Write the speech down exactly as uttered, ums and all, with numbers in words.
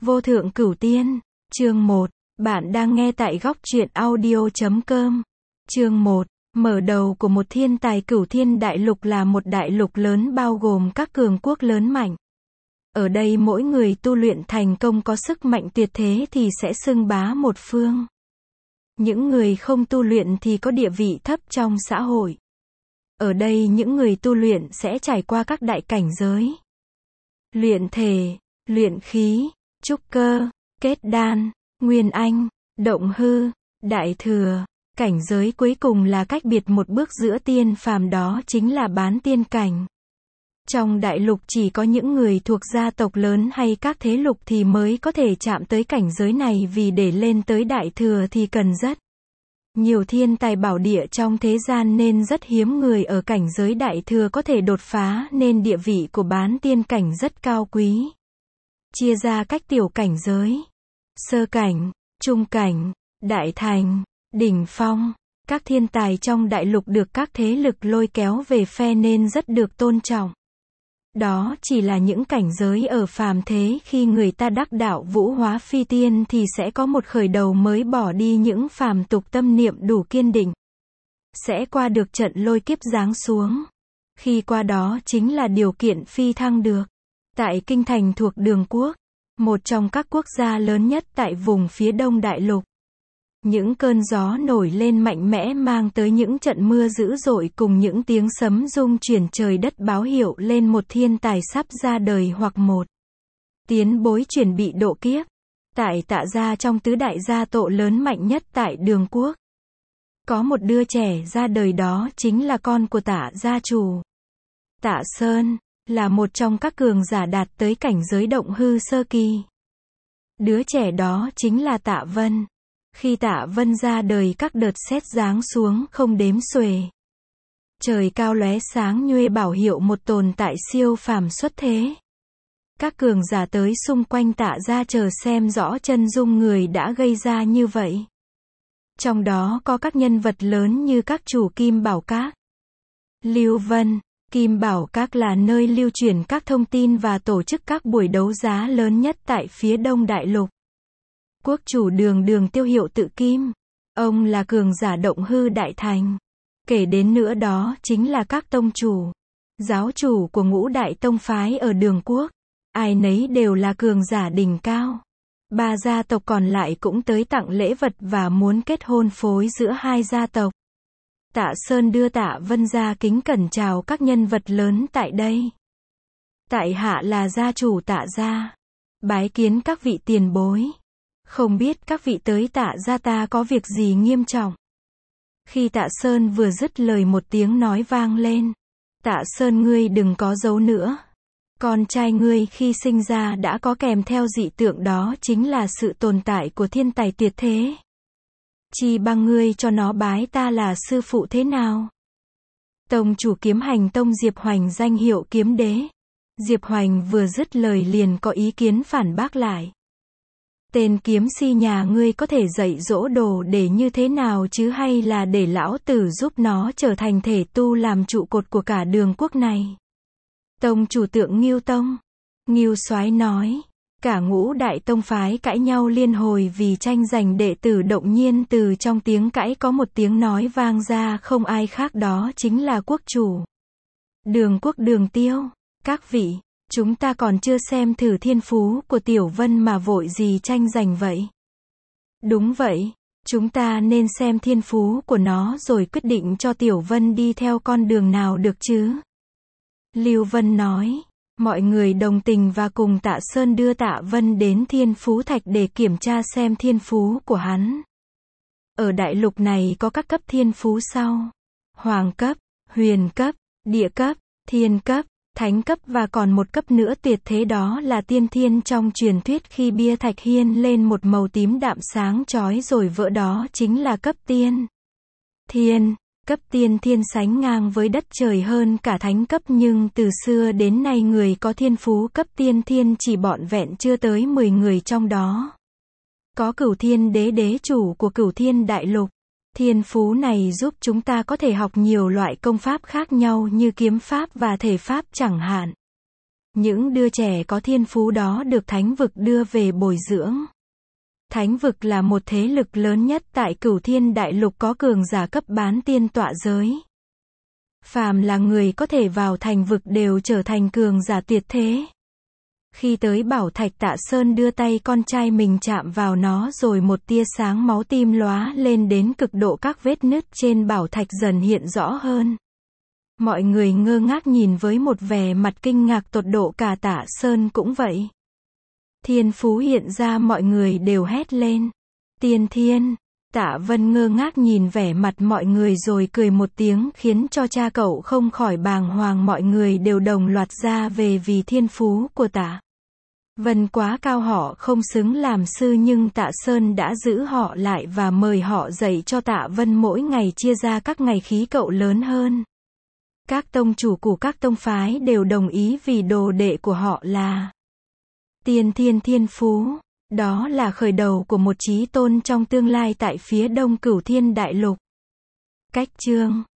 Vô thượng cửu tiên, chương một. Bạn đang nghe tại góc truyện audio chấm com. Chương một. Mở đầu của một thiên tài. Cửu thiên đại lục là một đại lục lớn bao gồm các cường quốc lớn mạnh. Ở đây mỗi người tu luyện thành công có sức mạnh tuyệt thế thì sẽ xưng bá một phương. Những người không tu luyện thì có địa vị thấp trong xã hội. Ở đây những người tu luyện sẽ trải qua các đại cảnh giới. Luyện thể, luyện khí, trúc cơ, kết đan, nguyên anh, động hư, đại thừa. Cảnh giới cuối cùng là cách biệt một bước giữa tiên phàm, đó chính là bán tiên cảnh. Trong đại lục chỉ có những người thuộc gia tộc lớn hay các thế lực thì mới có thể chạm tới cảnh giới này, vì để lên tới đại thừa thì cần rất nhiều thiên tài bảo địa trong thế gian, nên rất hiếm người ở cảnh giới đại thừa có thể đột phá, nên địa vị của bán tiên cảnh rất cao quý. Chia ra cách tiểu cảnh giới: sơ cảnh, trung cảnh, đại thành, đỉnh phong. Các thiên tài trong đại lục được các thế lực lôi kéo về phe nên rất được tôn trọng. Đó chỉ là những cảnh giới ở phàm thế. Khi người ta đắc đạo vũ hóa phi tiên thì sẽ có một khởi đầu mới, bỏ đi những phàm tục, tâm niệm đủ kiên định, sẽ qua được trận lôi kiếp giáng xuống. Khi qua đó chính là điều kiện phi thăng được. Tại Kinh Thành thuộc Đường Quốc, một trong các quốc gia lớn nhất tại vùng phía đông đại lục, những cơn gió nổi lên mạnh mẽ mang tới những trận mưa dữ dội cùng những tiếng sấm rung chuyển trời đất, báo hiệu lên một thiên tài sắp ra đời hoặc một tiến bối chuẩn bị độ kiếp. Tại Tạ gia, trong tứ đại gia tộc lớn mạnh nhất tại Đường Quốc, có một đứa trẻ ra đời, đó chính là con của Tạ gia chủ. Tạ Sơn là một trong các cường giả đạt tới cảnh giới động hư sơ kỳ. Đứa trẻ đó chính là Tạ Vân. Khi Tạ Vân ra đời, các đợt sét giáng xuống không đếm xuể. Trời cao lóe sáng nhuê, bảo hiệu một tồn tại siêu phàm xuất thế. Các cường giả tới xung quanh Tạ gia chờ xem rõ chân dung người đã gây ra như vậy. Trong đó có các nhân vật lớn như các chủ Kim Bảo Các, Lưu Vân. Kim Bảo Các là nơi lưu truyền các thông tin và tổ chức các buổi đấu giá lớn nhất tại phía đông đại lục. Quốc chủ Đường Đường tiêu hiệu Tự Kim. Ông là cường giả động hư đại thành. Kể đến nữa đó chính là các tông chủ, giáo chủ của ngũ đại tông phái ở Đường Quốc. Ai nấy đều là cường giả đỉnh cao. Ba gia tộc còn lại cũng tới tặng lễ vật và muốn kết hôn phối giữa hai gia tộc. Tạ Sơn đưa Tạ Vân ra kính cẩn chào các nhân vật lớn tại đây. Tại hạ là gia chủ Tạ gia, bái kiến các vị tiền bối. Không biết các vị tới Tạ gia ta có việc gì nghiêm trọng? Khi Tạ Sơn vừa dứt lời, một tiếng nói vang lên. Tạ Sơn, ngươi đừng có giấu nữa. Con trai ngươi khi sinh ra đã có kèm theo dị tượng, đó chính là sự tồn tại của thiên tài tuyệt thế. Chi bằng ngươi cho nó bái ta là sư phụ thế nào? Tông chủ Kiếm Hành Tông Diệp Hoành, danh hiệu Kiếm Đế. Diệp Hoành vừa dứt lời liền có ý kiến phản bác lại. Tên kiếm si nhà ngươi có thể dạy dỗ đồ để như thế nào chứ, hay là để lão tử giúp nó trở thành thể tu làm trụ cột của cả Đường Quốc này? Tông chủ Tượng Ngưu Tông, Ngưu Soái nói. Cả ngũ đại tông phái cãi nhau liên hồi vì tranh giành đệ tử. Động nhiên từ trong tiếng cãi có một tiếng nói vang ra, không ai khác đó chính là quốc chủ Đường Quốc Đường Tiêu. Các vị, chúng ta còn chưa xem thử thiên phú của Tiểu Vân mà vội gì tranh giành vậy? Đúng vậy, chúng ta nên xem thiên phú của nó rồi quyết định cho Tiểu Vân đi theo con đường nào được chứ? Lưu Vân nói. Mọi người đồng tình và cùng Tạ Sơn đưa Tạ Vân đến Thiên Phú Thạch để kiểm tra xem thiên phú của hắn. Ở đại lục này có các cấp thiên phú sau: hoàng cấp, huyền cấp, địa cấp, thiên cấp, thánh cấp và còn một cấp nữa tuyệt thế, đó là tiên thiên. Trong truyền thuyết khi bia thạch hiên lên một màu tím đạm sáng chói rồi vỡ, đó chính là cấp tiên thiên. Cấp tiên thiên sánh ngang với đất trời hơn cả thánh cấp, nhưng từ xưa đến nay người có thiên phú cấp tiên thiên chỉ vỏn vẹn chưa tới mười người, trong đó có Cửu Thiên Đế, đế chủ của Cửu Thiên đại lục. Thiên phú này giúp chúng ta có thể học nhiều loại công pháp khác nhau như kiếm pháp và thể pháp chẳng hạn. Những đứa trẻ có thiên phú đó được thánh vực đưa về bồi dưỡng. Thánh vực là một thế lực lớn nhất tại Cửu Thiên Đại Lục, có cường giả cấp bán tiên tọa giới. Phàm là người có thể vào thành vực đều trở thành cường giả tuyệt thế. Khi tới bảo thạch, Tạ Sơn đưa tay con trai mình chạm vào nó rồi một tia sáng máu tim lóa lên đến cực độ, các vết nứt trên bảo thạch dần hiện rõ hơn. Mọi người ngơ ngác nhìn với một vẻ mặt kinh ngạc tột độ, cả Tạ Sơn cũng vậy. Thiên phú hiện ra, mọi người đều hét lên. Tiên thiên! Tạ Vân ngơ ngác nhìn vẻ mặt mọi người rồi cười một tiếng khiến cho cha cậu không khỏi bàng hoàng. Mọi người đều đồng loạt ra về vì thiên phú của Tạ Vân quá cao, họ không xứng làm sư, nhưng Tạ Sơn đã giữ họ lại và mời họ dạy cho Tạ Vân, mỗi ngày chia ra các ngày khí cậu lớn hơn. Các tông chủ của các tông phái đều đồng ý vì đồ đệ của họ là tiên thiên thiên phú. Đó là khởi đầu của một chí tôn trong tương lai tại phía đông Cửu Thiên Đại Lục. Cách chương